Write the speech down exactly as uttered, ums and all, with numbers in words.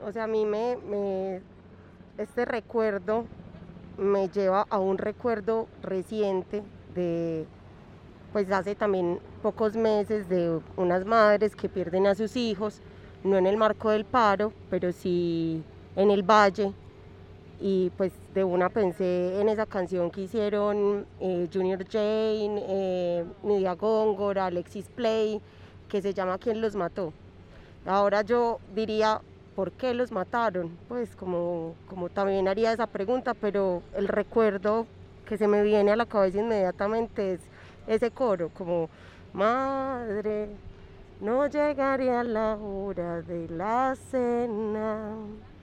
o sea, a mí me, me, este recuerdo me lleva a un recuerdo reciente de, pues hace también pocos meses, de unas madres que pierden a sus hijos, no en el marco del paro, pero sí en el valle. Y pues de una pensé en esa canción que hicieron eh, Junior Jane, eh, Nidia Góngora, Alexis Play, que se llama ¿Quién los mató? Ahora yo diría, ¿por qué los mataron? Pues como, como también haría esa pregunta, pero el recuerdo que se me viene a la cabeza inmediatamente es ese coro, como madre, no llegaría la hora de la cena.